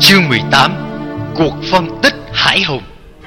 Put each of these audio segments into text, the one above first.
Chương 18: Cuộc phân tích hải hùng.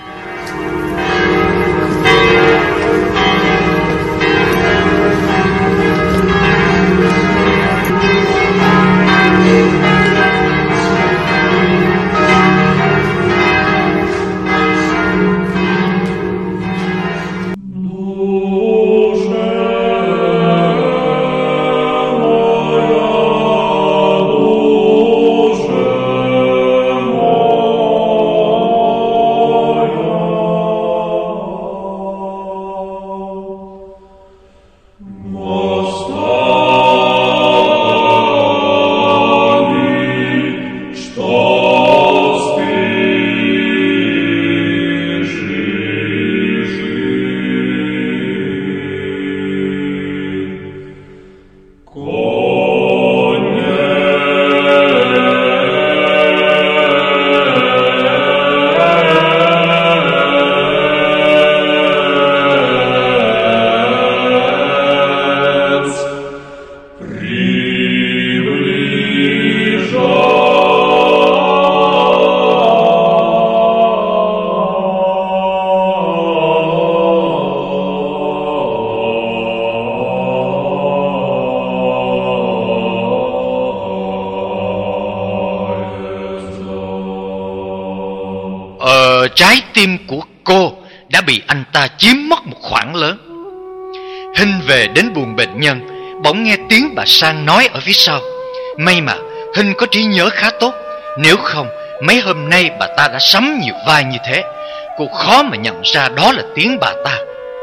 Trái tim của cô đã bị anh ta chiếm mất một khoảng lớn. Hinh về đến buồng bệnh nhân, bỗng nghe tiếng bà Sang nói ở phía sau. May mà Hinh có trí nhớ khá tốt, nếu không mấy hôm nay bà ta đã sắm nhiều vai như thế. Cô khó mà nhận ra đó là tiếng bà ta.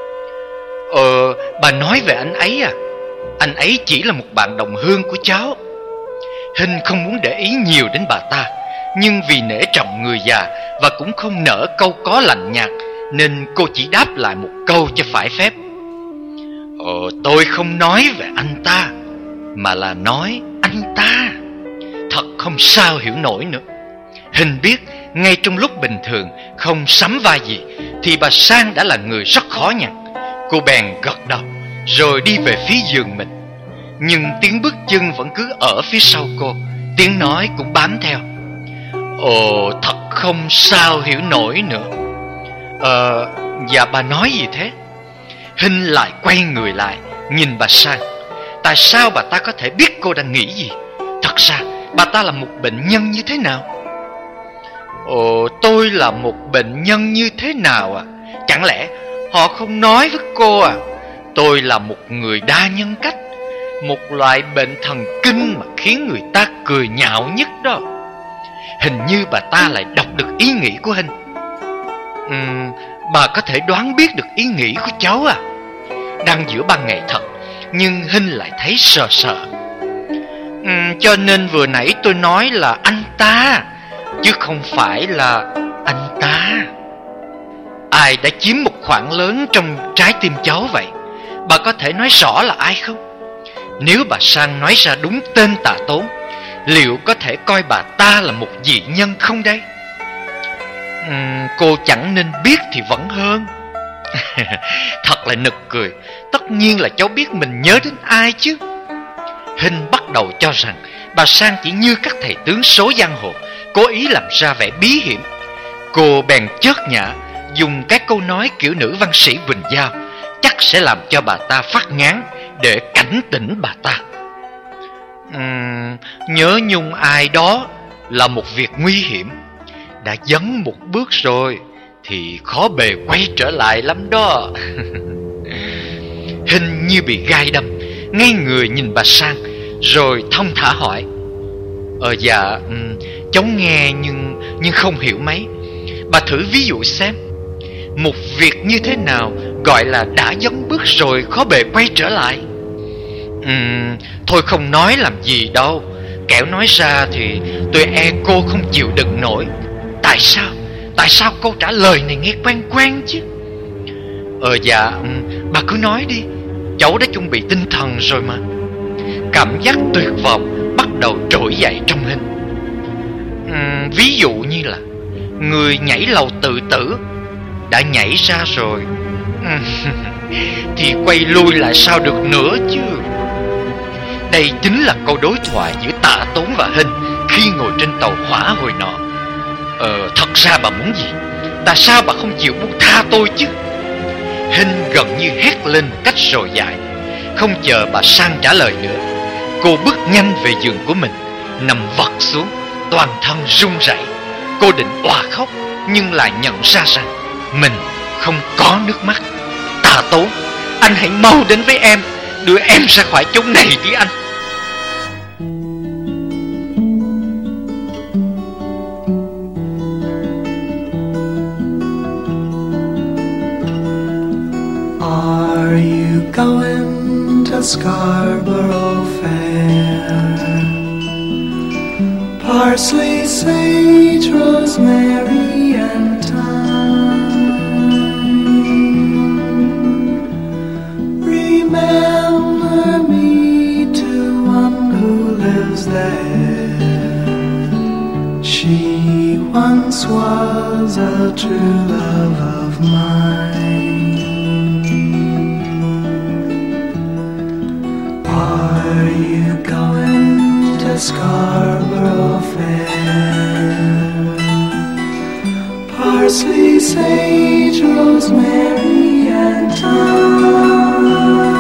Bà nói về anh ấy à? Anh ấy chỉ là một bạn đồng hương của cháu. Hinh không muốn để ý nhiều đến bà ta, nhưng vì nể trọng người già và cũng không nỡ câu có lạnh nhạt, nên cô chỉ đáp lại một câu cho phải phép. Tôi không nói về anh ta, mà là nói anh ta. Thật không sao hiểu nổi nữa. Hinh biết ngay trong lúc bình thường không sắm vai gì thì bà Sang đã là người rất khó nhằn. Cô bèn gật đầu rồi đi về phía giường mình. Nhưng tiếng bước chân vẫn cứ ở phía sau cô, tiếng nói cũng bám theo. Thật không sao hiểu nổi nữa. Dạ bà nói gì thế? Hinh lại quay người lại nhìn bà Sang. Tại sao bà ta có thể biết cô đang nghĩ gì? Thật ra bà ta là một bệnh nhân như thế nào? Tôi là một bệnh nhân như thế nào à? Chẳng lẽ họ không nói với cô à? Tôi là một người đa nhân cách, một loại bệnh thần kinh mà khiến người ta cười nhạo nhất đó. Hình như bà ta lại đọc được ý nghĩ của Hinh. Bà có thể đoán biết được ý nghĩ của cháu à? Đang giữa ban ngày thật, nhưng Hinh lại thấy sợ sợ. Cho nên vừa nãy tôi nói là anh ta, chứ không phải là anh ta. Ai đã chiếm một khoảng lớn trong trái tim cháu vậy? Bà có thể nói rõ là ai không? Nếu bà Sang nói ra đúng tên Tạ Tốn, liệu có thể coi bà ta là một dị nhân không đây? Cô chẳng nên biết thì vẫn hơn. Thật là nực cười. Tất nhiên là cháu biết mình nhớ đến ai chứ. Hinh bắt đầu cho rằng bà Sang chỉ như các thầy tướng số giang hồ, cố ý làm ra vẻ bí hiểm. Cô bèn chớt nhả, dùng các câu nói kiểu nữ văn sĩ Quỳnh Giao, chắc sẽ làm cho bà ta phát ngán, để cảnh tỉnh bà ta. Nhớ nhung ai đó là một việc nguy hiểm. Đã dấn một bước rồi thì khó bề quay trở lại lắm đó. Hinh như bị gai đâm, ngay người nhìn bà Sang, rồi thong thả hỏi. Dạ, cháu nghe nhưng không hiểu mấy. Bà thử ví dụ xem, một việc như thế nào gọi là đã dấn bước rồi khó bề quay trở lại? Thôi không nói làm gì đâu, kẻo nói ra thì tôi e cô không chịu đựng nổi. Tại sao câu trả lời này nghe quen quen chứ? Dạ, bà cứ nói đi, cháu đã chuẩn bị tinh thần rồi mà. Cảm giác tuyệt vọng bắt đầu trỗi dậy trong Hinh. Ví dụ như là người nhảy lầu tự tử đã nhảy ra rồi, thì quay lui lại sao được nữa chứ? Đây chính là câu đối thoại giữa Tạ Tốn và Hinh khi ngồi trên tàu hỏa hồi nọ. Thật ra bà muốn gì? Tại sao bà không chịu buông tha tôi chứ? Hinh gần như hét lên một cách dội dại. Không chờ bà Sang trả lời nữa, cô bước nhanh về giường của mình, nằm vật xuống, toàn thân run rẩy. Cô định òa khóc, nhưng lại nhận ra rằng mình không có nước mắt. Tà Tốn, anh hãy mau đến với em, đưa em ra khỏi chỗ này đi anh. Are you going to Scarborough Fair? Parsley, sage, rosemary and thyme. Remember me to one who lives there. She once was a true love of mine. Are you going to Scarborough Fair? Parsley, sage, rosemary and thyme.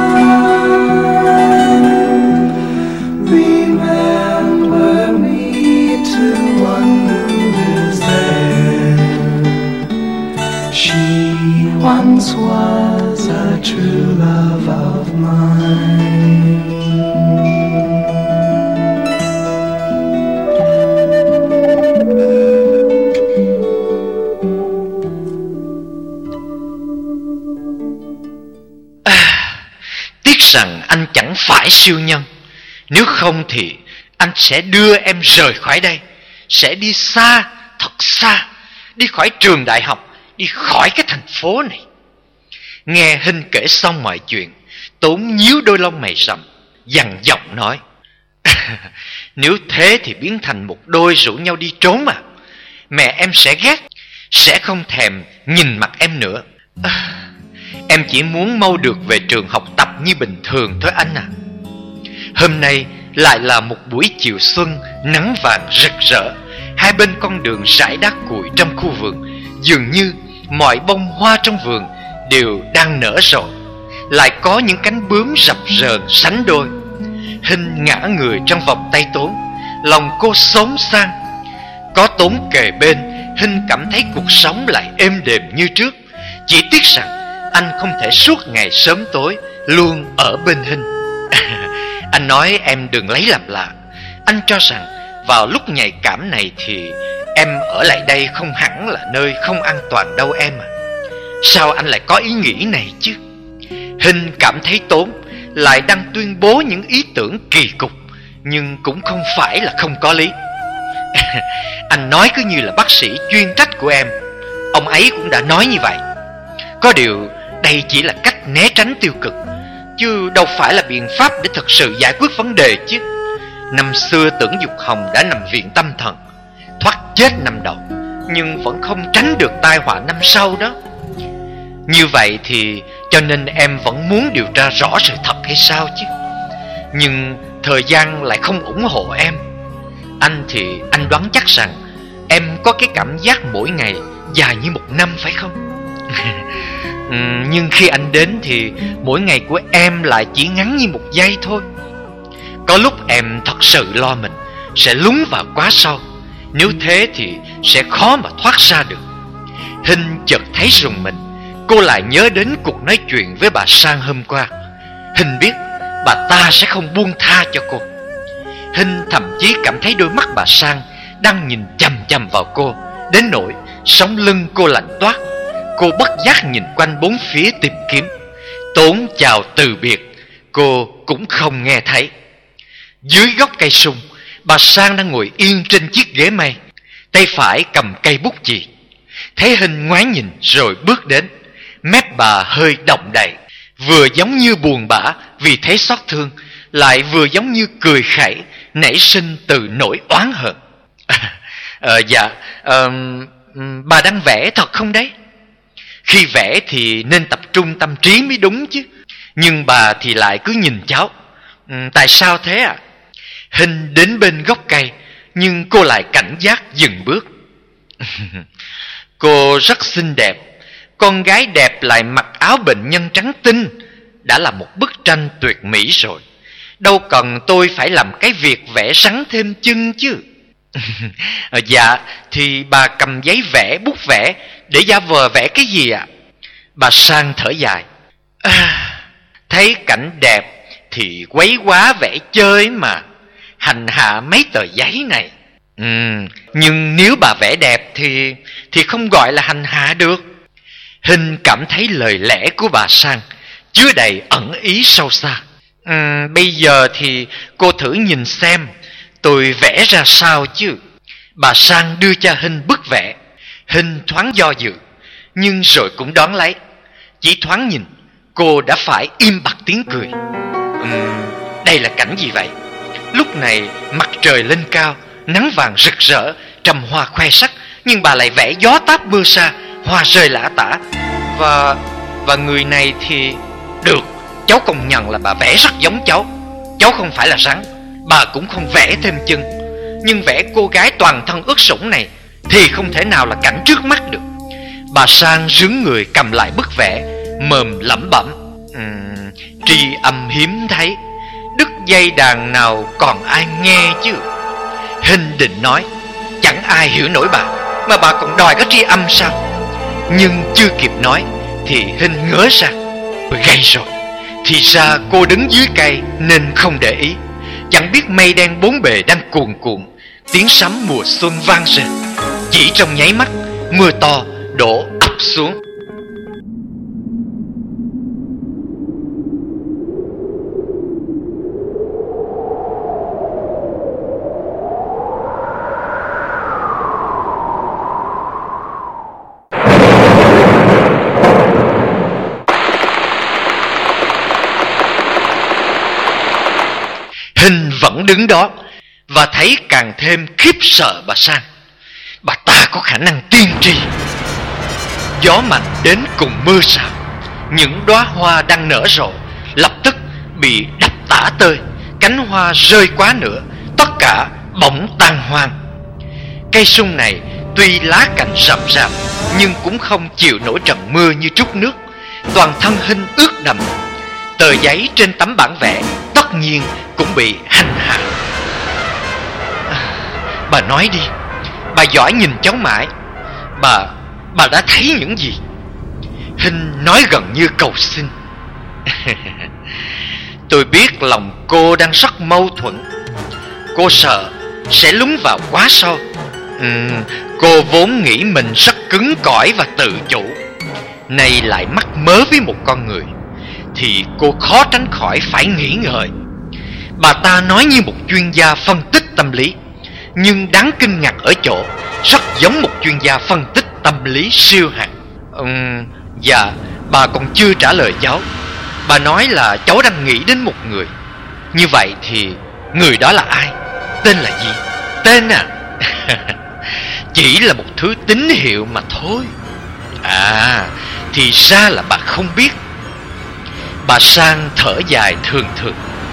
Remember me to one who lives there. She once was a true love of mine. Tiếc rằng anh chẳng phải siêu nhân. Nếu không thì anh sẽ đưa em rời khỏi đây, sẽ đi xa, thật xa, đi khỏi trường đại học, đi khỏi cái thành phố này. Nghe Hinh kể xong mọi chuyện, Tốn nhíu đôi lông mày rậm, dằn giọng nói: Nếu thế thì biến thành một đôi rủ nhau đi trốn mà. Mẹ em sẽ ghét, sẽ không thèm nhìn mặt em nữa. Em chỉ muốn mau được về trường học tập như bình thường thôi anh à. Hôm nay lại là một buổi chiều xuân, nắng vàng rực rỡ. Hai bên con đường rải đá cuội trong khu vườn, dường như mọi bông hoa trong vườn đều đang nở rộ. Lại có những cánh bướm rập rờn sánh đôi. Hinh ngã người trong vòng tay Tốn, lòng cô xốn sang. Có Tốn kề bên, Hinh cảm thấy cuộc sống lại êm đềm như trước. Chỉ tiếc rằng anh không thể suốt ngày sớm tối luôn ở bên Hinh. Anh nói em đừng lấy làm lạ. Anh cho rằng vào lúc nhạy cảm này thì em ở lại đây không hẳn là nơi không an toàn đâu em à. Sao anh lại có ý nghĩ này chứ? Hinh cảm thấy Tốn lại đang tuyên bố những ý tưởng kỳ cục, nhưng cũng không phải là không có lý. Anh nói cứ như là bác sĩ chuyên trách của em. Ông ấy cũng đã nói như vậy. Có điều đây chỉ là cách né tránh tiêu cực, chứ đâu phải là biện pháp để thực sự giải quyết vấn đề chứ. Năm xưa Tưởng Dục Hồng đã nằm viện tâm thần, thoát chết năm đầu, nhưng vẫn không tránh được tai họa năm sau đó. Như vậy thì cho nên em vẫn muốn điều tra rõ sự thật hay sao chứ? Nhưng thời gian lại không ủng hộ em. Anh thì anh đoán chắc rằng em có cái cảm giác mỗi ngày dài như một năm phải không? Nhưng khi anh đến thì mỗi ngày của em lại chỉ ngắn như một giây thôi. Có lúc em thật sự lo mình sẽ lún vào quá sâu. Nếu thế thì sẽ khó mà thoát ra được. Hinh chợt thấy rùng mình. Cô lại nhớ đến cuộc nói chuyện với bà Sang hôm qua. Hinh biết bà ta sẽ không buông tha cho cô. Hinh thậm chí cảm thấy đôi mắt bà Sang đang nhìn chằm chằm vào cô, đến nỗi sống lưng cô lạnh toát. Cô bất giác nhìn quanh bốn phía tìm kiếm. Tốn chào từ biệt, cô cũng không nghe thấy. Dưới gốc cây sung, bà Sang đang ngồi yên trên chiếc ghế mây, tay phải cầm cây bút chì. Thấy Hinh ngoái nhìn rồi bước đến. Mép bà hơi động đậy, vừa giống như buồn bã vì thấy xót thương, lại vừa giống như cười khẩy nảy sinh từ nỗi oán hận. Bà đang vẽ thật không đấy? Khi vẽ thì nên tập trung tâm trí mới đúng chứ. Nhưng bà thì lại cứ nhìn cháu. Tại sao thế ạ? Hinh đến bên gốc cây, nhưng cô lại cảnh giác dừng bước. Cô rất xinh đẹp. Con gái đẹp lại mặc áo bệnh nhân trắng tinh đã là một bức tranh tuyệt mỹ rồi. Đâu cần tôi phải làm cái việc vẽ rắn thêm chân chứ. Dạ, thì bà cầm giấy vẽ, bút vẽ để giả vờ vẽ cái gì ạ? Bà Sang thở dài. Thấy cảnh đẹp thì quấy quá vẽ chơi mà, hành hạ mấy tờ giấy này. Nhưng nếu bà vẽ đẹp thì không gọi là hành hạ được. Hình cảm thấy lời lẽ của bà Sang chứa đầy ẩn ý sâu xa. Bây giờ thì cô thử nhìn xem tôi vẽ ra sao chứ. Bà Sang đưa cho Hình bức vẽ. Hình thoáng do dự, nhưng rồi cũng đoán lấy. Chỉ thoáng nhìn, cô đã phải im bặt tiếng cười. Đây là cảnh gì vậy? Lúc này mặt trời lên cao, nắng vàng rực rỡ, trầm hoa khoe sắc, nhưng bà lại vẽ gió táp mưa xa, hoa rơi lả tả. Và người này thì... Được, cháu công nhận là bà vẽ rất giống cháu. Cháu không phải là rắn, bà cũng không vẽ thêm chân. Nhưng vẽ cô gái toàn thân ướt sũng này thì không thể nào là cảnh trước mắt được. Bà Sang rướn người cầm lại bức vẽ, mồm lẩm bẩm. Tri âm hiếm thấy, đứt dây đàn nào còn ai nghe chứ. Hình định nói, chẳng ai hiểu nổi bà, mà bà còn đòi có tri âm sao? Nhưng chưa kịp nói thì Hình ngớ ra. Gây rồi. Thì ra cô đứng dưới cây nên không để ý. Chẳng biết mây đen bốn bề đang cuồn cuộn, tiếng sấm mùa xuân vang rền. Chỉ trong nháy mắt, mưa to đổ ập xuống. Hình vẫn đứng đó và thấy càng thêm khiếp sợ bà Sang. Bà ta có khả năng tiên tri. Gió mạnh đến cùng mưa rào, những đóa hoa đang nở rộ lập tức bị đập tả tơi. Cánh hoa rơi quá nửa, tất cả bỗng tan hoang. Cây sung này tuy lá cành rậm rạp nhưng cũng không chịu nổi trận mưa như trút nước. Toàn thân Hình ướt đẫm. Tờ giấy trên tấm bản vẽ tất nhiên cũng bị hành hạ. Bà nói đi, bà giỏi nhìn cháu mãi. Bà đã thấy những gì? Hình nói gần như cầu xin. Tôi biết lòng cô đang rất mâu thuẫn. Cô sợ sẽ lún vào quá sâu. Cô vốn nghĩ mình rất cứng cỏi và tự chủ, nay lại mắc mớ với một con người thì cô khó tránh khỏi phải nghĩ ngợi. Bà ta nói như một chuyên gia phân tích tâm lý, nhưng đáng kinh ngạc ở chỗ rất giống một chuyên gia phân tích tâm lý siêu hạng. Dạ, bà còn chưa trả lời cháu. Bà nói là cháu đang nghĩ đến một người. Như vậy thì người đó là ai? Tên là gì? Tên à? Chỉ là một thứ tín hiệu mà thôi. À, thì ra là bà không biết. Bà Sang thở dài thường thường.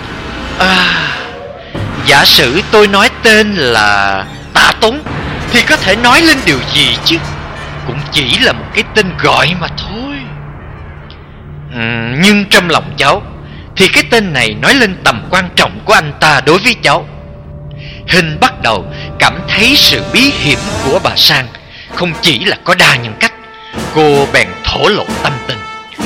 Giả sử tôi nói tên là Tạ Tốn thì có thể nói lên điều gì chứ? Cũng chỉ là một cái tên gọi mà thôi. Nhưng trong lòng cháu thì cái tên này nói lên tầm quan trọng của anh ta đối với cháu. Hình bắt đầu cảm thấy sự bí hiểm của bà Sang không chỉ là có đa nhân cách. Cô bèn thổ lộ tâm tình.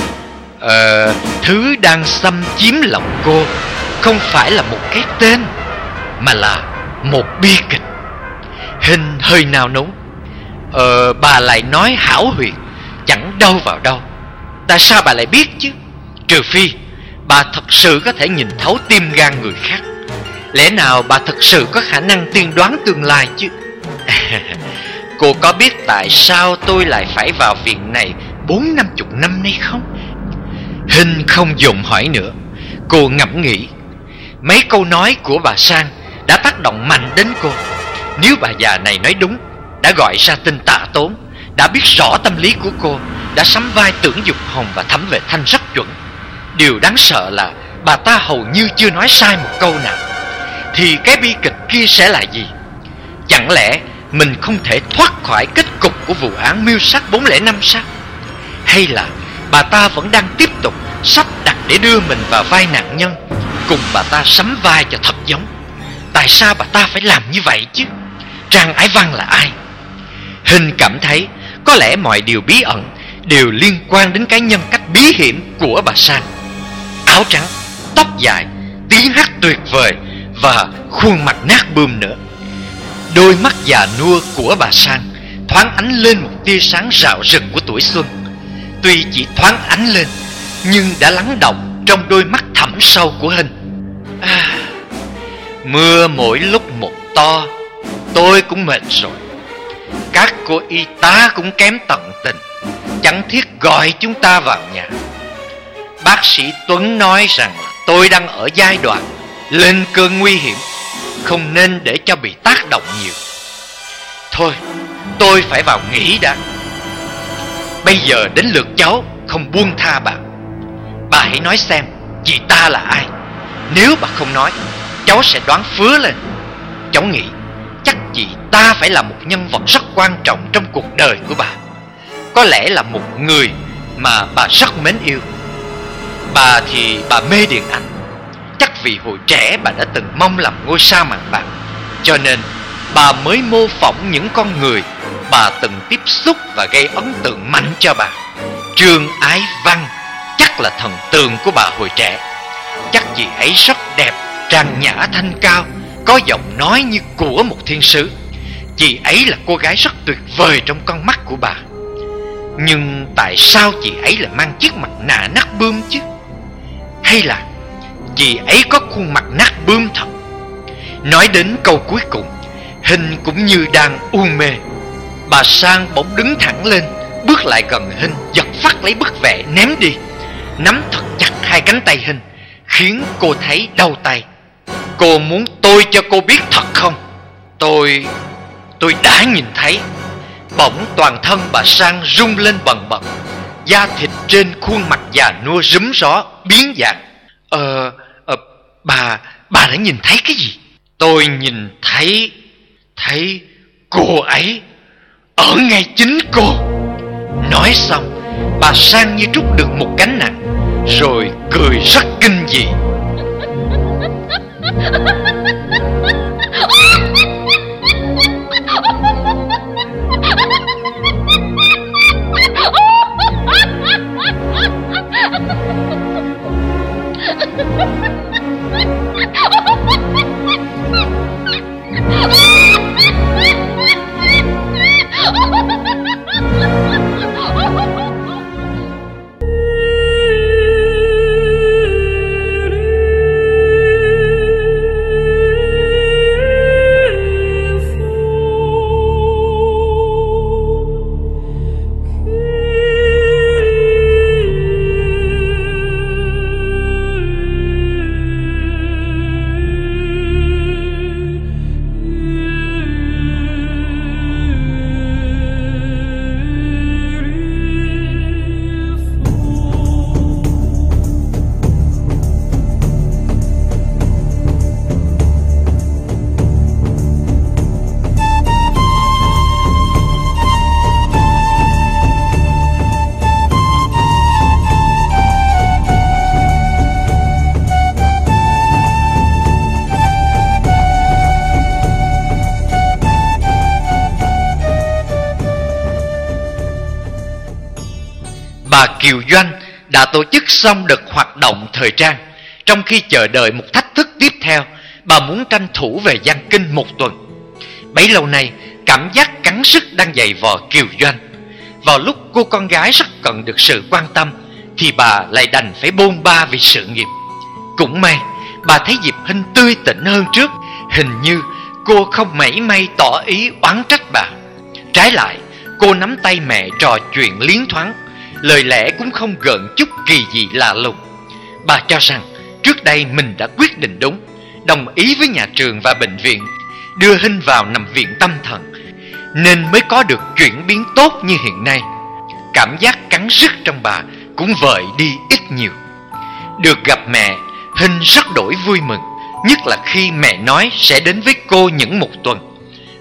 Thứ đang xâm chiếm lòng cô không phải là một cái tên, mà là một bi kịch. Hình hơi nao núng. Bà lại nói hão huyền, chẳng đâu vào đâu. Tại sao bà lại biết chứ? Trừ phi bà thật sự có thể nhìn thấu tim gan người khác. Lẽ nào bà thật sự có khả năng tiên đoán tương lai chứ? Cô có biết tại sao tôi lại phải vào viện này 40-50 năm nay không? Hình không dồn hỏi nữa. Cô ngẫm nghĩ. Mấy câu nói của bà Sang đã tác động mạnh đến cô. Nếu bà già này nói đúng, đã gọi ra tên Tạ Tốn, đã biết rõ tâm lý của cô, đã sắm vai Tưởng Dục Hồng và Thẩm Vệ Thanh rất chuẩn. Điều đáng sợ là bà ta hầu như chưa nói sai một câu nào. Thì cái bi kịch kia sẽ là gì? Chẳng lẽ mình không thể thoát khỏi kết cục của vụ án mưu sát 405 sao? Hay là bà ta vẫn đang tiếp tục sắp đặt để đưa mình vào vai nạn nhân, cùng bà ta sắm vai cho thật giống? Tại sao bà ta phải làm như vậy chứ? Trang Ái Văn là ai? Hình cảm thấy có lẽ mọi điều bí ẩn đều liên quan đến cái nhân cách bí hiểm của bà Sang. Áo trắng, tóc dài, tiếng hát tuyệt vời và khuôn mặt nát bươm nữa. Đôi mắt già nua của bà Sang thoáng ánh lên một tia sáng rạo rực của tuổi xuân. Tuy chỉ thoáng ánh lên, nhưng đã lắng đọng trong đôi mắt thẳm sâu của Hình. Mưa mỗi lúc một to, tôi cũng mệt rồi. Các cô y tá cũng kém tận tình, chẳng thiết gọi chúng ta vào nhà. Bác sĩ Tuấn nói rằng tôi đang ở giai đoạn lên cơn nguy hiểm, không nên để cho bị tác động nhiều. Thôi, tôi phải vào nghỉ đã. Bây giờ đến lượt cháu không buông tha bà. Bà hãy nói xem chị ta là ai. Nếu bà không nói, cháu sẽ đoán phứa lên. Cháu nghĩ chắc chị ta phải là một nhân vật rất quan trọng trong cuộc đời của bà. Có lẽ là một người mà bà rất mến yêu. Bà thì bà mê điện ảnh. Chắc vì hồi trẻ bà đã từng mong làm ngôi sao màn bạc, cho nên bà mới mô phỏng những con người bà từng tiếp xúc và gây ấn tượng mạnh cho bà. Trương Ái Văn chắc là thần tượng của bà hồi trẻ. Chắc chị ấy rất đẹp, trang nhã thanh cao, có giọng nói như của một thiên sứ. Chị ấy là cô gái rất tuyệt vời trong con mắt của bà. Nhưng tại sao chị ấy lại mang chiếc mặt nạ nát bươm chứ? Hay là chị ấy có khuôn mặt nát bươm thật? Nói đến câu cuối cùng, Hình cũng như đang u mê. Bà Sang bỗng đứng thẳng lên, bước lại gần Hình, giật phát lấy bức vẽ ném đi, nắm thật chặt hai cánh tay Hình, khiến cô thấy đau tay. Cô muốn tôi cho cô biết thật không? Tôi đã nhìn thấy. Bỗng toàn thân bà Sang rung lên bần bật, da thịt trên khuôn mặt già nua rúm gió biến dạng. Bà đã nhìn thấy cái gì? Tôi nhìn thấy cô ấy ở ngay chính cô. Nói xong, bà Sang như trút được một gánh nặng, rồi cười rất kinh dị. Bà Kiều Doanh đã tổ chức xong đợt hoạt động thời trang. Trong khi chờ đợi một thách thức tiếp theo, bà muốn tranh thủ về Giang Kinh một tuần. Bấy lâu nay, cảm giác cắn rứt đang dày vò Kiều Doanh. Vào lúc cô con gái rất cần được sự quan tâm, thì bà lại đành phải bôn ba vì sự nghiệp. Cũng may, bà thấy Diệp Hinh tươi tỉnh hơn trước. Hình như cô không mảy may tỏ ý oán trách bà. Trái lại, cô nắm tay mẹ trò chuyện liến thoáng, lời lẽ cũng không gợn chút kỳ dị lạ lùng. Bà cho rằng trước đây mình đã quyết định đúng, đồng ý với nhà trường và bệnh viện, đưa Hinh vào nằm viện tâm thần, nên mới có được chuyển biến tốt như hiện nay. Cảm giác cắn rứt trong bà cũng vơi đi ít nhiều. Được gặp mẹ, Hinh rất đổi vui mừng, nhất là khi mẹ nói sẽ đến với cô những một tuần.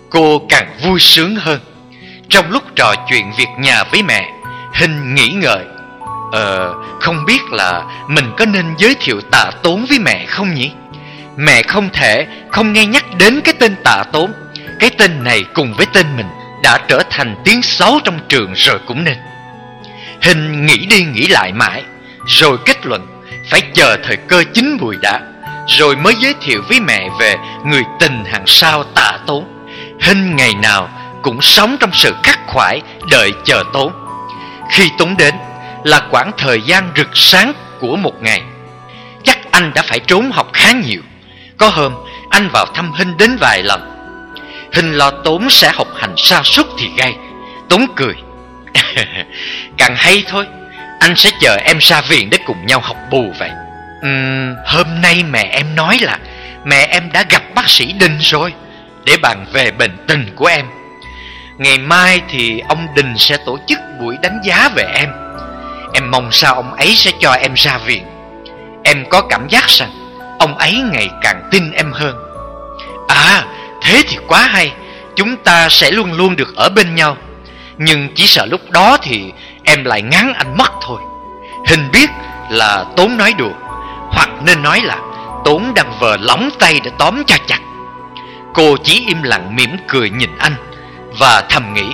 cô càng vui sướng hơn. Trong lúc trò chuyện việc nhà với mẹ, Hình nghĩ ngợi, không biết là mình có nên giới thiệu Tạ Tốn với mẹ không nhỉ? Mẹ không thể không nghe nhắc đến cái tên Tạ Tốn. Cái tên này cùng với tên mình đã trở thành tiếng xấu trong trường rồi cũng nên. Hình nghĩ đi nghĩ lại mãi, rồi kết luận phải chờ thời cơ chín mùi đã, rồi mới giới thiệu với mẹ về người tình hàng sao Tạ Tốn. Hình ngày nào cũng sống trong sự khắc khoải đợi chờ Tốn. Khi Tốn đến là quãng thời gian rực sáng của một ngày. Chắc anh đã phải trốn học khá nhiều. Có hôm anh vào thăm Hình đến vài lần. Hình lo Tốn sẽ học hành sa sút thì gay. Tốn cười. Càng hay thôi, anh sẽ chờ em ra viện để cùng nhau học bù vậy. Hôm nay mẹ em nói là mẹ em đã gặp bác sĩ Đình rồi, để bàn về bệnh tình của em. Ngày mai thì ông Đình sẽ tổ chức buổi đánh giá về em. Em mong sao ông ấy sẽ cho em ra viện. Em có cảm giác rằng ông ấy ngày càng tin em hơn. À, thế thì quá hay. Chúng ta sẽ luôn luôn được ở bên nhau. Nhưng chỉ sợ lúc đó thì em lại ngán anh mất thôi. Hình biết là Tốn nói đùa, hoặc nên nói là Tốn đang vờ lỏng tay để tóm cho chặt. Cô chỉ im lặng mỉm cười nhìn anh và thầm nghĩ,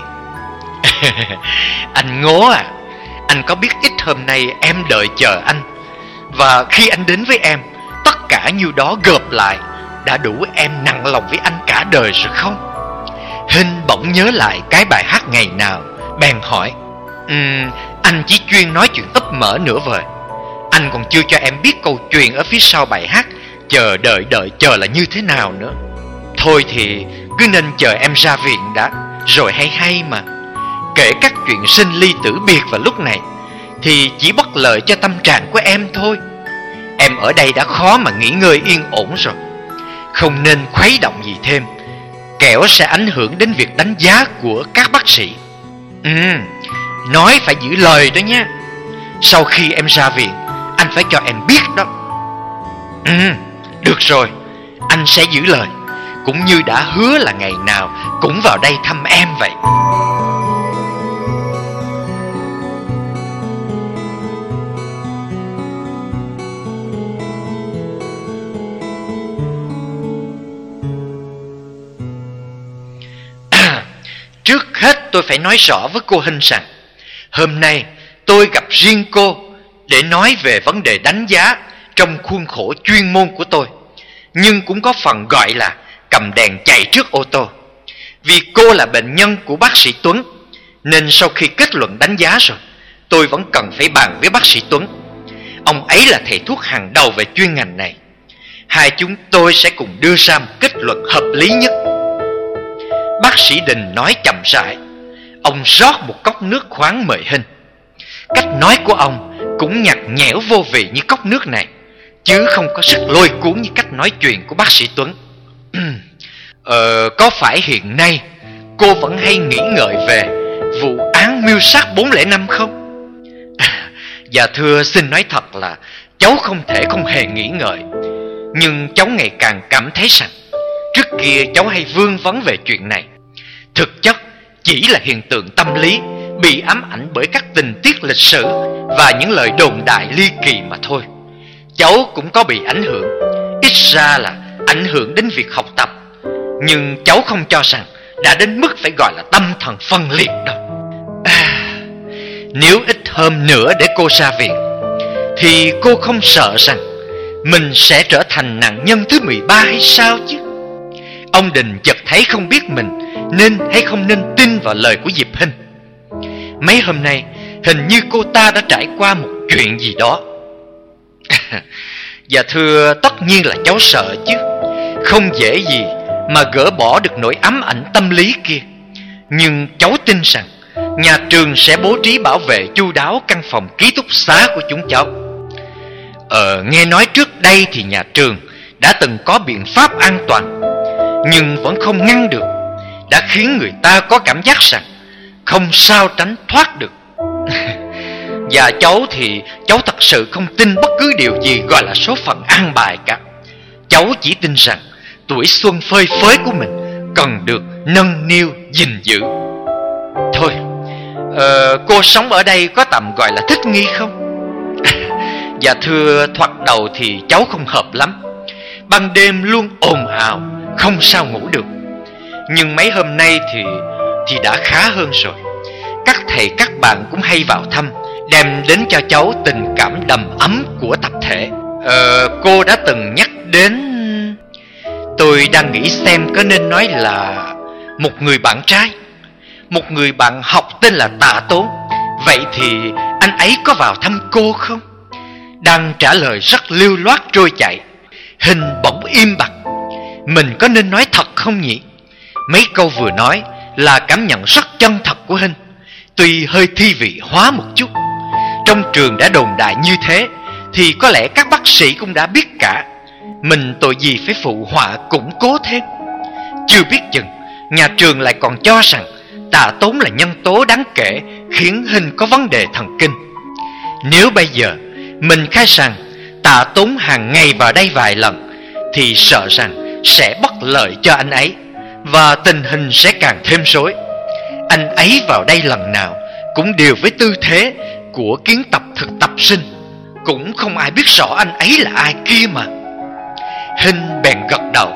anh ngố à, anh có biết ít hôm nay em đợi chờ anh, và khi anh đến với em, tất cả nhiêu đó gộp lại đã đủ em nặng lòng với anh cả đời rồi không? Hình bỗng nhớ lại cái bài hát ngày nào, bèn hỏi, anh chỉ chuyên nói chuyện ấp mở nửa vời. Anh còn chưa cho em biết câu chuyện ở phía sau bài hát chờ đợi chờ là như thế nào nữa. Thôi thì cứ nên chờ em ra viện đã, rồi hay mà. Kể các chuyện sinh ly tử biệt vào lúc này thì chỉ bất lợi cho tâm trạng của em thôi. Em ở đây đã khó mà nghỉ ngơi yên ổn rồi. Không nên khuấy động gì thêm, kẻo sẽ ảnh hưởng đến việc đánh giá của các bác sĩ. Nói phải giữ lời đó nhé. Sau khi em ra viện, anh phải cho em biết đó. Được rồi, anh sẽ giữ lời, cũng như đã hứa là ngày nào cũng vào đây thăm em vậy. Trước hết tôi phải nói rõ với cô Hình rằng hôm nay tôi gặp riêng cô để nói về vấn đề đánh giá trong khuôn khổ chuyên môn của tôi, nhưng cũng có phần gọi là cầm đèn chạy trước ô tô. Vì cô là bệnh nhân của bác sĩ Tuấn, nên sau khi kết luận đánh giá rồi, tôi vẫn cần phải bàn với bác sĩ Tuấn. Ông ấy là thầy thuốc hàng đầu về chuyên ngành này. Hai chúng tôi sẽ cùng đưa ra một kết luận hợp lý nhất. Bác sĩ Đình nói chậm rãi. Ông rót một cốc nước khoáng mời Hình. Cách nói của ông cũng nhạt nhẽo vô vị như cốc nước này, chứ không có sức lôi cuốn như cách nói chuyện của bác sĩ Tuấn. Có phải hiện nay cô vẫn hay nghĩ ngợi về vụ án mưu sát 405 không? Dạ thưa, xin nói thật là cháu không thể không hề nghĩ ngợi. Nhưng cháu ngày càng cảm thấy rằng trước kia cháu hay vương vấn về chuyện này. Thực chất chỉ là hiện tượng tâm lý bị ám ảnh bởi các tình tiết lịch sử và những lời đồn đại ly kỳ mà thôi. Cháu cũng có bị ảnh hưởng, ít ra là ảnh hưởng đến việc học tập, nhưng cháu không cho rằng đã đến mức phải gọi là tâm thần phân liệt đâu. Nếu ít hôm nữa để cô ra viện, thì cô không sợ rằng mình sẽ trở thành nạn nhân thứ 13 hay sao chứ? Ông Đình chợt thấy không biết mình nên hay không nên tin vào lời của Diệp Hinh. Mấy hôm nay hình như cô ta đã trải qua một chuyện gì đó. Dạ thưa, tất nhiên là cháu sợ chứ. Không dễ gì mà gỡ bỏ được nỗi ám ảnh tâm lý kia. Nhưng cháu tin rằng nhà trường sẽ bố trí bảo vệ chu đáo căn phòng ký túc xá của chúng cháu. Nghe nói trước đây thì nhà trường đã từng có biện pháp an toàn, nhưng vẫn không ngăn được, đã khiến người ta có cảm giác rằng không sao tránh thoát được. Và cháu thì cháu thật sự không tin bất cứ điều gì gọi là số phận an bài cả. Cháu chỉ tin rằng tuổi xuân phơi phới của mình cần được nâng niu gìn giữ. Thôi, cô sống ở đây có tạm gọi là thích nghi không? Dạ thưa, thoạt đầu thì cháu không hợp lắm. Ban đêm luôn ồn ào, không sao ngủ được. Nhưng mấy hôm nay thì đã khá hơn rồi. Các thầy các bạn cũng hay vào thăm, đem đến cho cháu tình cảm đầm ấm của tập thể. Cô đã từng nhắc đến... Tôi đang nghĩ xem có nên nói là một người bạn trai, một người bạn học tên là Tạ Tốn. Vậy thì anh ấy có vào thăm cô không? Đang trả lời rất lưu loát trôi chảy, Hình bỗng im bặt. Mình có nên nói thật không nhỉ? Mấy câu vừa nói là cảm nhận rất chân thật của Hình, tuy hơi thi vị hóa một chút. Trong trường đã đồn đại như thế thì có lẽ các bác sĩ cũng đã biết cả. Mình tội gì phải phụ họa củng cố thêm. Chưa biết chừng nhà trường lại còn cho rằng Tạ Tốn là nhân tố đáng kể khiến Hình có vấn đề thần kinh. Nếu bây giờ mình khai rằng Tạ Tốn hàng ngày vào đây vài lần thì sợ rằng sẽ bất lợi cho anh ấy, và tình hình sẽ càng thêm rối. Anh ấy vào đây lần nào cũng đều với tư thế của kiến tập thực tập sinh, cũng không ai biết rõ anh ấy là ai kia mà. Hình bèn gật đầu.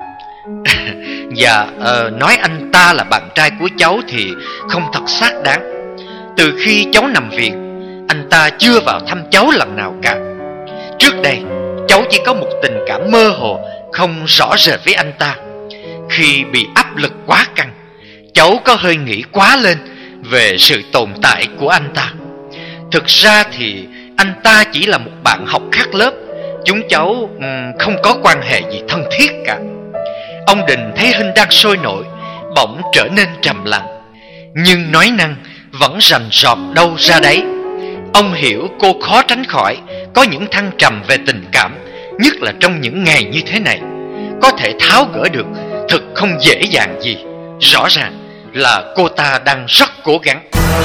Dạ, nói anh ta là bạn trai của cháu thì không thật xác đáng. Từ khi cháu nằm viện, anh ta chưa vào thăm cháu lần nào cả. Trước đây, cháu chỉ có một tình cảm mơ hồ, không rõ rệt với anh ta. Khi bị áp lực quá căng, cháu có hơi nghĩ quá lên về sự tồn tại của anh ta. Thực ra thì anh ta chỉ là một bạn học khác lớp. Chúng cháu không có quan hệ gì thân thiết cả. Ông Đình thấy Hình đang sôi nổi, bỗng trở nên trầm lặng, nhưng nói năng vẫn rành rọt đâu ra đấy. Ông hiểu cô khó tránh khỏi có những thăng trầm về tình cảm, nhất là trong những ngày như thế này. Có thể tháo gỡ được thực không dễ dàng gì. Rõ ràng là cô ta đang rất cố gắng.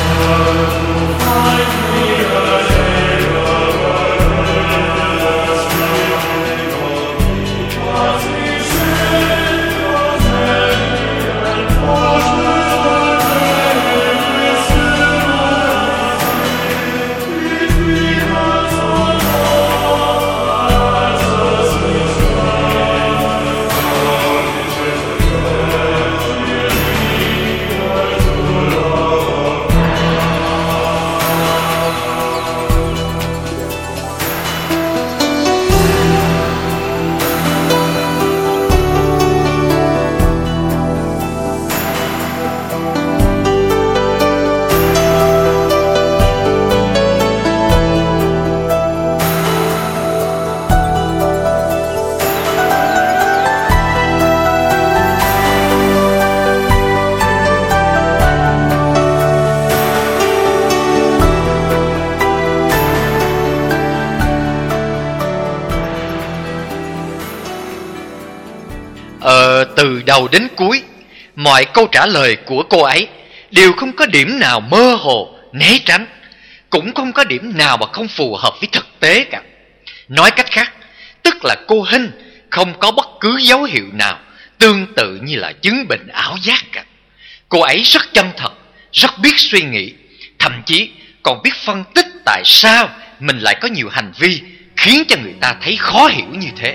Từ đầu đến cuối, mọi câu trả lời của cô ấy đều không có điểm nào mơ hồ, né tránh, cũng không có điểm nào mà không phù hợp với thực tế cả. Nói cách khác, tức là cô Hình không có bất cứ dấu hiệu nào tương tự như là chứng bệnh ảo giác cả. Cô ấy rất chân thật, rất biết suy nghĩ, thậm chí còn biết phân tích tại sao mình lại có nhiều hành vi khiến cho người ta thấy khó hiểu như thế.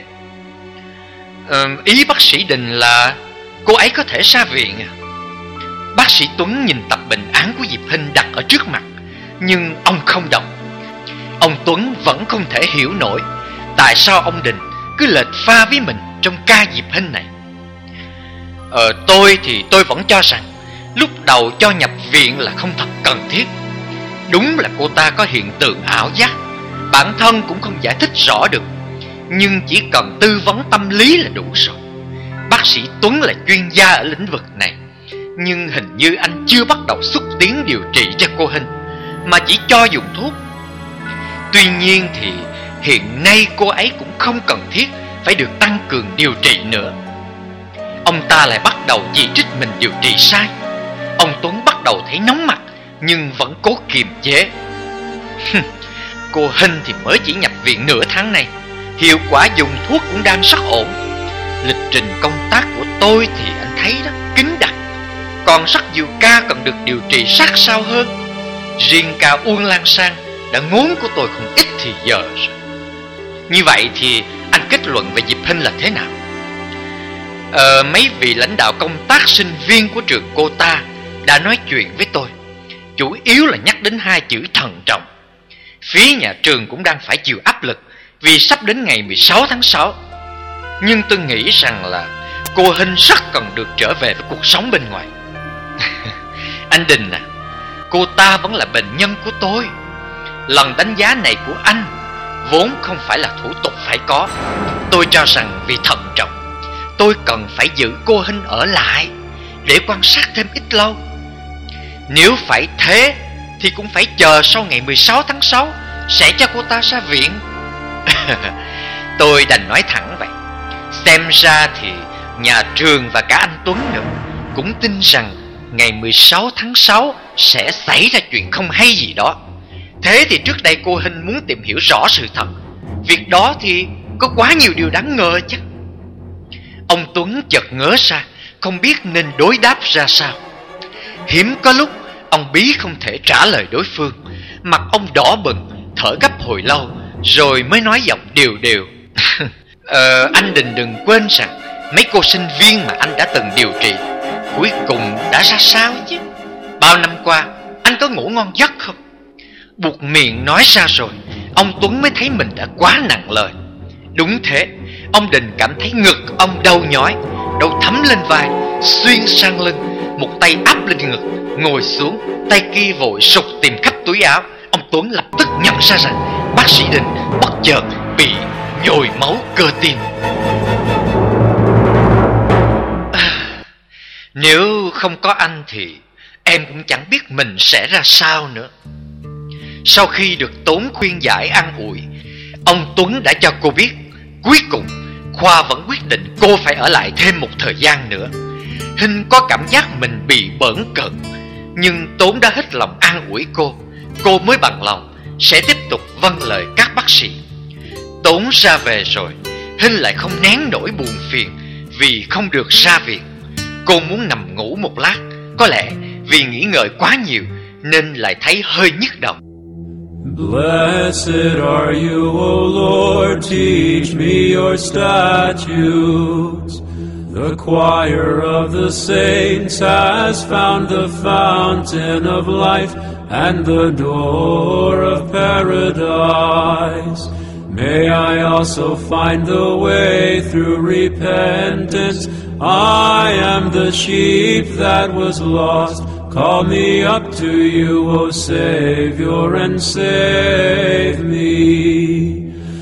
Ý bác sĩ Đình là cô ấy có thể ra viện à? Bác sĩ Tuấn nhìn tập bệnh án của Diệp Hinh đặt ở trước mặt, nhưng ông không động. Ông Tuấn vẫn không thể hiểu nổi tại sao ông Đình cứ lệch pha với mình trong ca Diệp Hinh này. Tôi vẫn cho rằng lúc đầu cho nhập viện là không thật cần thiết. Đúng là cô ta có hiện tượng ảo giác, bản thân cũng không giải thích rõ được, nhưng chỉ cần tư vấn tâm lý là đủ rồi. Bác sĩ Tuấn là chuyên gia ở lĩnh vực này, nhưng hình như anh chưa bắt đầu xúc tiến điều trị cho cô Hình, mà chỉ cho dùng thuốc. Tuy nhiên thì hiện nay cô ấy cũng không cần thiết phải được tăng cường điều trị nữa. Ông ta lại bắt đầu chỉ trích mình điều trị sai. Ông Tuấn bắt đầu thấy nóng mặt, nhưng vẫn cố kiềm chế. Cô Hình thì mới chỉ nhập viện nửa tháng này, hiệu quả dùng thuốc cũng đang rất ổn. Lịch trình công tác của tôi thì anh thấy đó, kín đặc. Còn rất nhiều ca cần được điều trị sát sao hơn. Riêng ca Uông Lan Sang đã ngốn của tôi không ít thì giờ rồi. Như vậy thì anh kết luận về Diệp Hinh là thế nào? Mấy vị lãnh đạo công tác sinh viên của trường cô ta đã nói chuyện với tôi, chủ yếu là nhắc đến 2 chữ thận trọng. Phía nhà trường cũng đang phải chịu áp lực vì sắp đến ngày 16 tháng 6. Nhưng tôi nghĩ rằng là cô Hinh rất cần được trở về với cuộc sống bên ngoài. Anh Đình à, cô ta vẫn là bệnh nhân của tôi. Lần đánh giá này của anh vốn không phải là thủ tục phải có. Tôi cho rằng vì thận trọng, tôi cần phải giữ cô Hinh ở lại để quan sát thêm ít lâu. Nếu phải thế thì cũng phải chờ sau ngày 16 tháng 6 sẽ cho cô ta ra viện. Tôi đành nói thẳng vậy. Xem ra thì nhà trường và cả anh Tuấn nữa cũng tin rằng ngày 16 tháng 6 sẽ xảy ra chuyện không hay gì đó. Thế thì trước đây cô Hinh muốn tìm hiểu rõ sự thật. Việc đó thì có quá nhiều điều đáng ngờ chứ. Ông Tuấn chợt ngớ ra, không biết nên đối đáp ra sao. Hiếm có lúc ông Bí không thể trả lời đối phương. Mặt ông đỏ bừng, thở gấp hồi lâu, rồi mới nói giọng đều đều. Anh Đình đừng quên rằng mấy cô sinh viên mà anh đã từng điều trị cuối cùng đã ra sao chứ. Bao năm qua anh có ngủ ngon giấc không? Buộc miệng nói ra rồi, ông Tuấn mới thấy mình đã quá nặng lời. Đúng thế, ông Đình cảm thấy ngực ông đau nhói, đầu thấm lên vai, xuyên sang lưng. Một tay áp lên ngực, ngồi xuống, tay kia vội sục tìm khắp túi áo. Ông Tuấn lập tức nhận ra rằng bác sĩ Đình bất chợt bị nhồi máu cơ tim. Nếu không có anh thì em cũng chẳng biết mình sẽ ra sao nữa. Sau khi được Tốn khuyên giải an ủi, ông Tuấn đã cho cô biết cuối cùng khoa vẫn quyết định cô phải ở lại thêm một thời gian nữa. Hinh có cảm giác mình bị bỡn cợt, nhưng Tốn đã hết lòng an ủi cô mới bằng lòng sẽ tiếp tục vâng lời các bác sĩ. Tốn ra về rồi, Hinh lại không nén nổi buồn phiền vì không được ra viện. Cô muốn nằm ngủ một lát, có lẽ vì nghĩ ngợi quá nhiều nên lại thấy hơi nhức đầu. Blessed are you, O Lord, teach me your statutes. The choir of the saints has found the fountain of life and the door of paradise. May I also find the way through repentance. I am the sheep that was lost. Call me up to you, O Savior, and save me.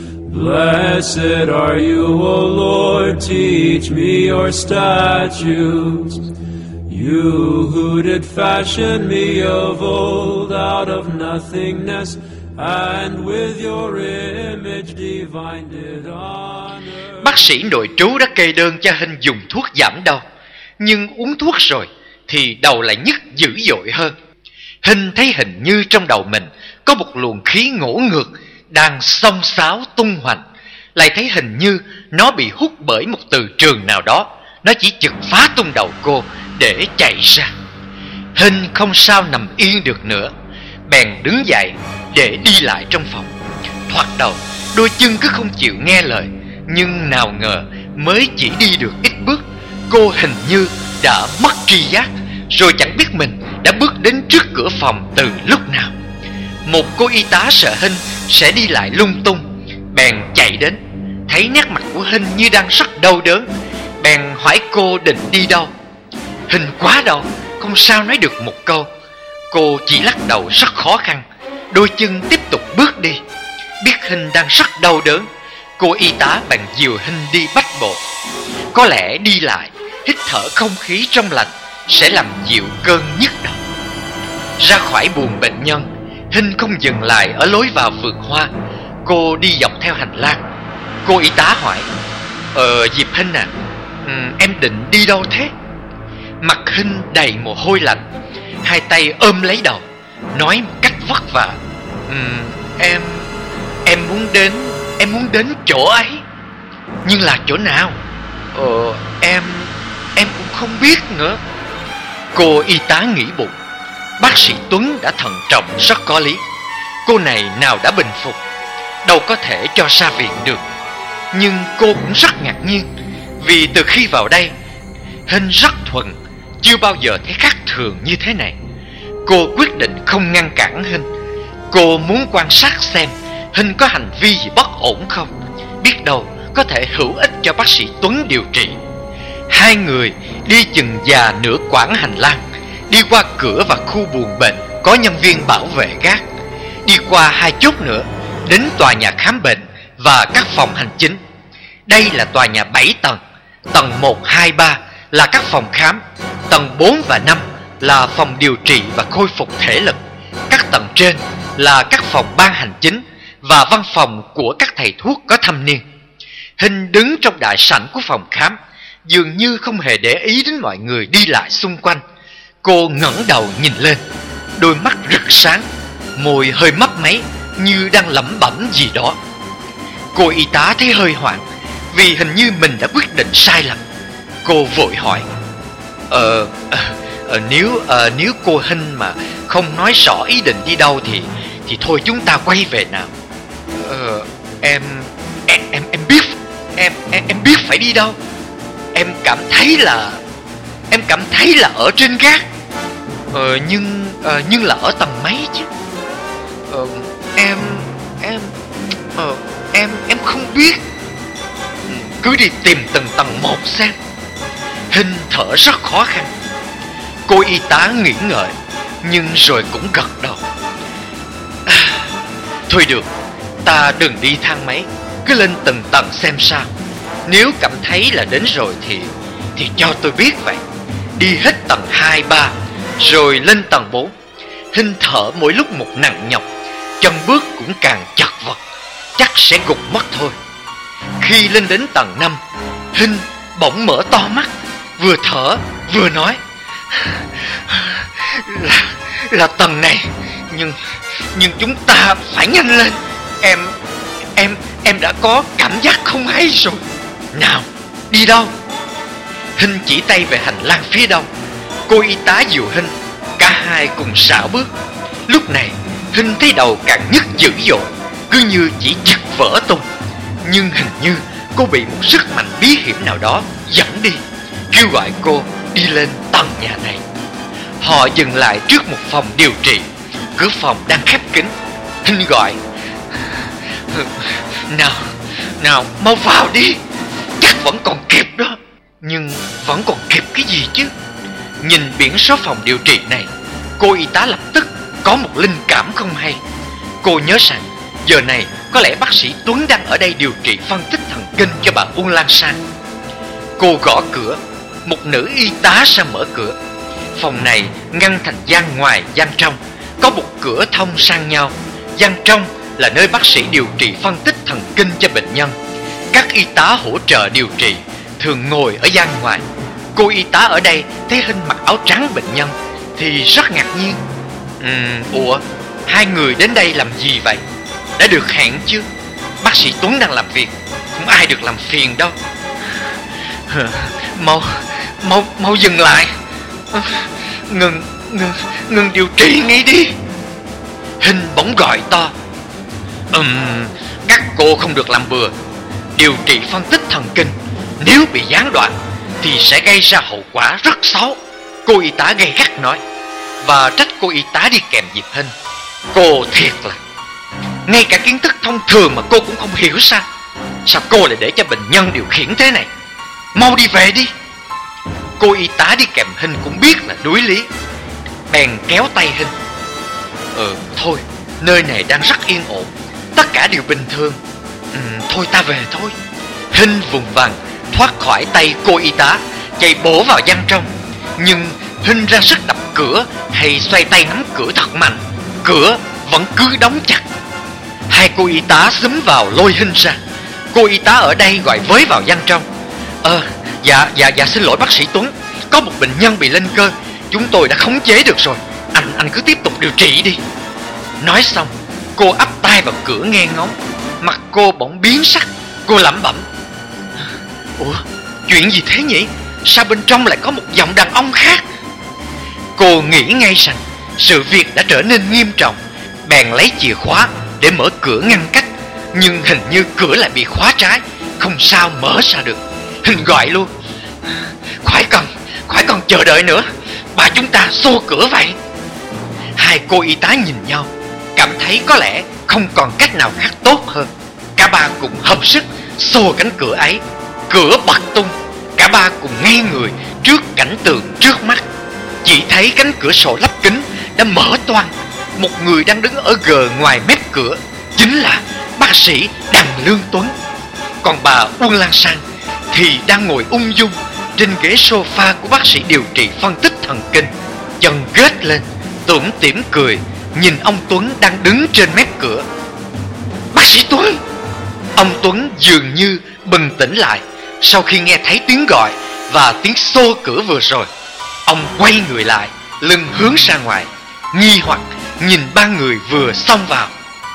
Blessed are you, O Lord, teach me your statutes. You who did fashion me of old out of nothingness, and with your image divine did honor. Bác sĩ nội trú đã kê đơn cho Hinh dùng thuốc giảm đau, nhưng uống thuốc rồi thì đầu lại nhức dữ dội hơn. Hinh thấy hình như trong đầu mình có một luồng khí ngỗ ngược đang xông xáo tung hoành, lại thấy hình như nó bị hút bởi một từ trường nào đó. Nó chỉ chực phá tung đầu cô để chạy ra. Hinh không sao nằm yên được nữa, bèn đứng dậy để đi lại trong phòng. Thoạt đầu đôi chân cứ không chịu nghe lời, nhưng nào ngờ mới chỉ đi được ít bước, cô hình như đã mất tri giác, rồi chẳng biết mình đã bước đến trước cửa phòng từ lúc nào. Một cô y tá sợ Hinh sẽ đi lại lung tung, bèn chạy đến, thấy nét mặt của Hinh như đang rất đau đớn, bèn hỏi cô định đi đâu. Hinh quá đau, không sao nói được một câu. Cô chỉ lắc đầu rất khó khăn, đôi chân tiếp tục bước đi. Biết Hinh đang rất đau đớn, cô y tá bèn dìu Hinh đi bách bộ. Có lẽ đi lại, hít thở không khí trong lành sẽ làm dịu cơn nhức đầu. Ra khỏi buồng bệnh nhân, Hinh không dừng lại ở lối vào vườn hoa. Cô đi dọc theo hành lang. Cô y tá hỏi: Diệp Hinh à, em định đi đâu thế? Mặt Hinh đầy mồ hôi lạnh, hai tay ôm lấy đầu, nói một cách vất vả: Em muốn đến chỗ ấy. Nhưng là chỗ nào? Em cũng không biết nữa. Cô y tá nghĩ bụng. Bác sĩ Tuấn đã thận trọng rất có lý. Cô này nào đã bình phục, đâu có thể cho ra viện được. Nhưng cô cũng rất ngạc nhiên, vì từ khi vào đây, Hinh rất thuận, chưa bao giờ thấy khác thường như thế này. Cô quyết định không ngăn cản Hinh. Cô muốn quan sát xem Hinh có hành vi gì bất ổn không, biết đâu có thể hữu ích cho bác sĩ Tuấn điều trị. Hai người đi chừng già nửa quãng hành lang, đi qua cửa và khu buồng bệnh có nhân viên bảo vệ gác, đi qua 2 chốt nữa đến tòa nhà khám bệnh và các phòng hành chính. Đây là tòa nhà 7 tầng. Tầng 1, 2, 3 là các phòng khám. Tầng 4 và 5 là phòng điều trị và khôi phục thể lực. Các tầng trên là các phòng ban hành chính và văn phòng của các thầy thuốc có thâm niên. Hinh đứng trong đại sảnh của phòng khám, dường như không hề để ý đến mọi người đi lại xung quanh. Cô ngẩng đầu nhìn lên, đôi mắt rực sáng, môi hơi mấp máy như đang lẩm bẩm gì đó. Cô y tá thấy hơi hoảng, vì hình như mình đã quyết định sai lầm. Cô vội hỏi: Nếu cô Hinh mà không nói rõ ý định đi đâu thì thôi chúng ta quay về nào. Em biết phải đi đâu. Em cảm thấy là ở trên gác. Nhưng là ở tầng mấy chứ? Em không biết. Cứ đi tìm từng tầng một xem. Hinh thở rất khó khăn. Cô y tá nghĩ ngợi, nhưng rồi cũng gật đầu. Thôi được, ta đừng đi thang máy, cứ lên từng tầng xem sao. Nếu cảm thấy là đến rồi thì cho tôi biết vậy. Đi hết tầng 2, 3 rồi lên tầng 4. Hinh thở mỗi lúc một nặng nhọc, chân bước cũng càng chật vật, chắc sẽ gục mất thôi. Khi lên đến tầng 5, Hinh bỗng mở to mắt, vừa thở vừa nói: Là tầng này, nhưng chúng ta phải nhanh lên. Em đã có cảm giác không hay rồi. Nào, đi đâu? Hinh chỉ tay về hành lang phía đông. Cô y tá dìu Hinh, cả hai cùng xảo bước. Lúc này Hinh thấy đầu càng nhức dữ dội, cứ như chỉ chặt vỡ tung. Nhưng hình như cô bị một sức mạnh bí hiểm nào đó dẫn đi, kêu gọi cô đi lên tầng nhà này. Họ dừng lại trước một phòng điều trị. Cửa phòng đang khép kín. Hinh gọi: Nào, mau vào đi. Chắc vẫn còn kịp đó. Nhưng vẫn còn kịp cái gì chứ? Nhìn biển số phòng điều trị này, cô y tá lập tức có một linh cảm không hay. Cô nhớ rằng giờ này có lẽ bác sĩ Tuấn đang ở đây điều trị phân tích thần kinh cho bà Uông Lan Sang. Cô gõ cửa. Một nữ y tá ra mở cửa. Phòng này ngăn thành gian ngoài gian trong, có một cửa thông sang nhau. Gian trong là nơi bác sĩ điều trị phân tích thần kinh cho bệnh nhân. Các y tá hỗ trợ điều trị thường ngồi ở gian ngoài. Cô y tá ở đây thấy Hinh mặc áo trắng bệnh nhân thì rất ngạc nhiên. Ủa, hai người đến đây làm gì vậy? Đã được hẹn chứ? Bác sĩ Tuấn đang làm việc, không ai được làm phiền đâu. Mau dừng lại. Ngừng điều trị ngay đi. Hinh bỗng gọi to: Các cô không được làm bừa. Điều trị phân tích thần kinh nếu bị gián đoạn thì sẽ gây ra hậu quả rất xấu. Cô y tá gay gắt nói, và trách cô y tá đi kèm Diệp Hinh. Cô thiệt là, ngay cả kiến thức thông thường mà cô cũng không hiểu sao? Sao cô lại để cho bệnh nhân điều khiển thế này? Mau đi về đi. Cô y tá đi kèm Hinh cũng biết là đuối lý, bèn kéo tay Hinh. Thôi, nơi này đang rất yên ổn, tất cả đều bình thường. Thôi ta về thôi. Hinh vùng vằng thoát khỏi tay cô y tá, chạy bổ vào gian trong. Nhưng Hinh ra sức đập cửa hay xoay tay nắm cửa thật mạnh, cửa vẫn cứ đóng chặt. Hai cô y tá xúm vào lôi Hinh ra. Cô y tá ở đây gọi với vào gian trong: Dạ xin lỗi bác sĩ Tuấn, có một bệnh nhân bị lên cơn, chúng tôi đã khống chế được rồi. Anh cứ tiếp tục điều trị đi. Nói xong, cô ắp tay vào cửa nghe ngóng. Mặt cô bỗng biến sắc. Cô lẩm bẩm: Chuyện gì thế nhỉ? Sao bên trong lại có một giọng đàn ông khác? Cô nghĩ ngay rằng sự việc đã trở nên nghiêm trọng, bèn lấy chìa khóa để mở cửa ngăn cách. Nhưng hình như cửa lại bị khóa trái, không sao mở ra được. Hình gọi luôn: Khỏi cần chờ đợi nữa, bà chúng ta xô cửa vậy. Hai cô y tá nhìn nhau, cảm thấy có lẽ không còn cách nào khác tốt hơn. Cả ba cùng hợp sức xô cánh cửa ấy. Cửa bật tung, cả ba cùng ngây người trước cảnh tượng trước mắt. Chỉ thấy cánh cửa sổ lắp kính đã mở toang. Một người đang đứng ở gờ ngoài mép cửa, chính là bác sĩ Đằng Lương Tuấn. Còn bà Uông Lan Sang thì đang ngồi ung dung trên ghế sofa của bác sĩ điều trị phân tích thần kinh, chân ghét lên, tủm tỉm cười nhìn ông Tuấn đang đứng trên mép cửa. Bác sĩ Tuấn! Ông Tuấn dường như bừng tỉnh lại sau khi nghe thấy tiếng gọi và tiếng xô cửa vừa rồi. Ông quay người lại, lưng hướng ra ngoài, nghi hoặc nhìn ba người vừa xông vào.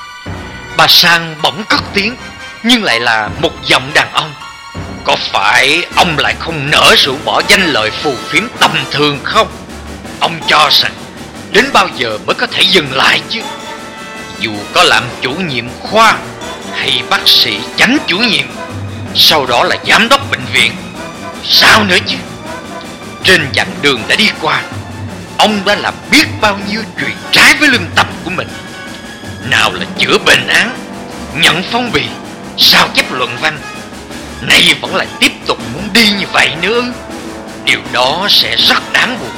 Bà Sang bỗng cất tiếng, nhưng lại là một giọng đàn ông. Có phải ông lại không nỡ rũ bỏ danh lợi phù phiếm tầm thường không? Ông cho rằng đến bao giờ mới có thể dừng lại chứ? Dù có làm chủ nhiệm khoa hay bác sĩ chánh chủ nhiệm, sau đó là giám đốc bệnh viện, sao nữa chứ? Trên chặng đường đã đi qua, ông đã làm biết bao nhiêu chuyện trái với lương tâm của mình. Nào là chữa bệnh án, nhận phong bì, sao chép luận văn, nay vẫn lại tiếp tục muốn đi như vậy nữa. Điều đó sẽ rất đáng buồn.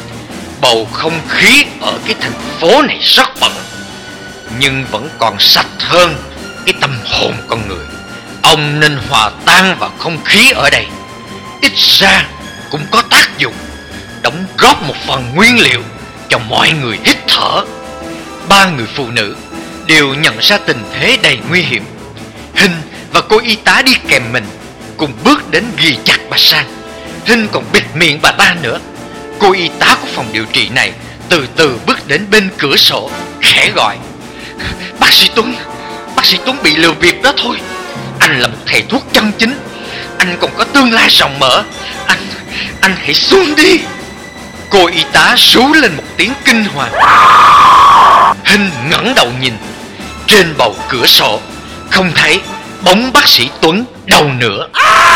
Bầu không khí ở cái thành phố này rất bận, nhưng vẫn còn sạch hơn cái tâm hồn con người. Ông nên hòa tan vào không khí ở đây, ít ra cũng có tác dụng, đóng góp một phần nguyên liệu cho mọi người hít thở. Ba người phụ nữ đều nhận ra tình thế đầy nguy hiểm. Hinh và cô y tá đi kèm mình cùng bước đến ghì chặt bà Sang. Hinh còn bịt miệng bà ta nữa. Cô y tá của phòng điều trị này từ từ bước đến bên cửa sổ, khẽ gọi: Bác sĩ Tuấn bị lừa bịp đó thôi. Anh là một thầy thuốc chân chính, anh còn có tương lai rộng mở. Anh hãy xuống đi. Cô y tá rú lên một tiếng kinh hoàng. Hinh ngẩng đầu nhìn, trên bầu cửa sổ không thấy bóng bác sĩ Tuấn đâu nữa.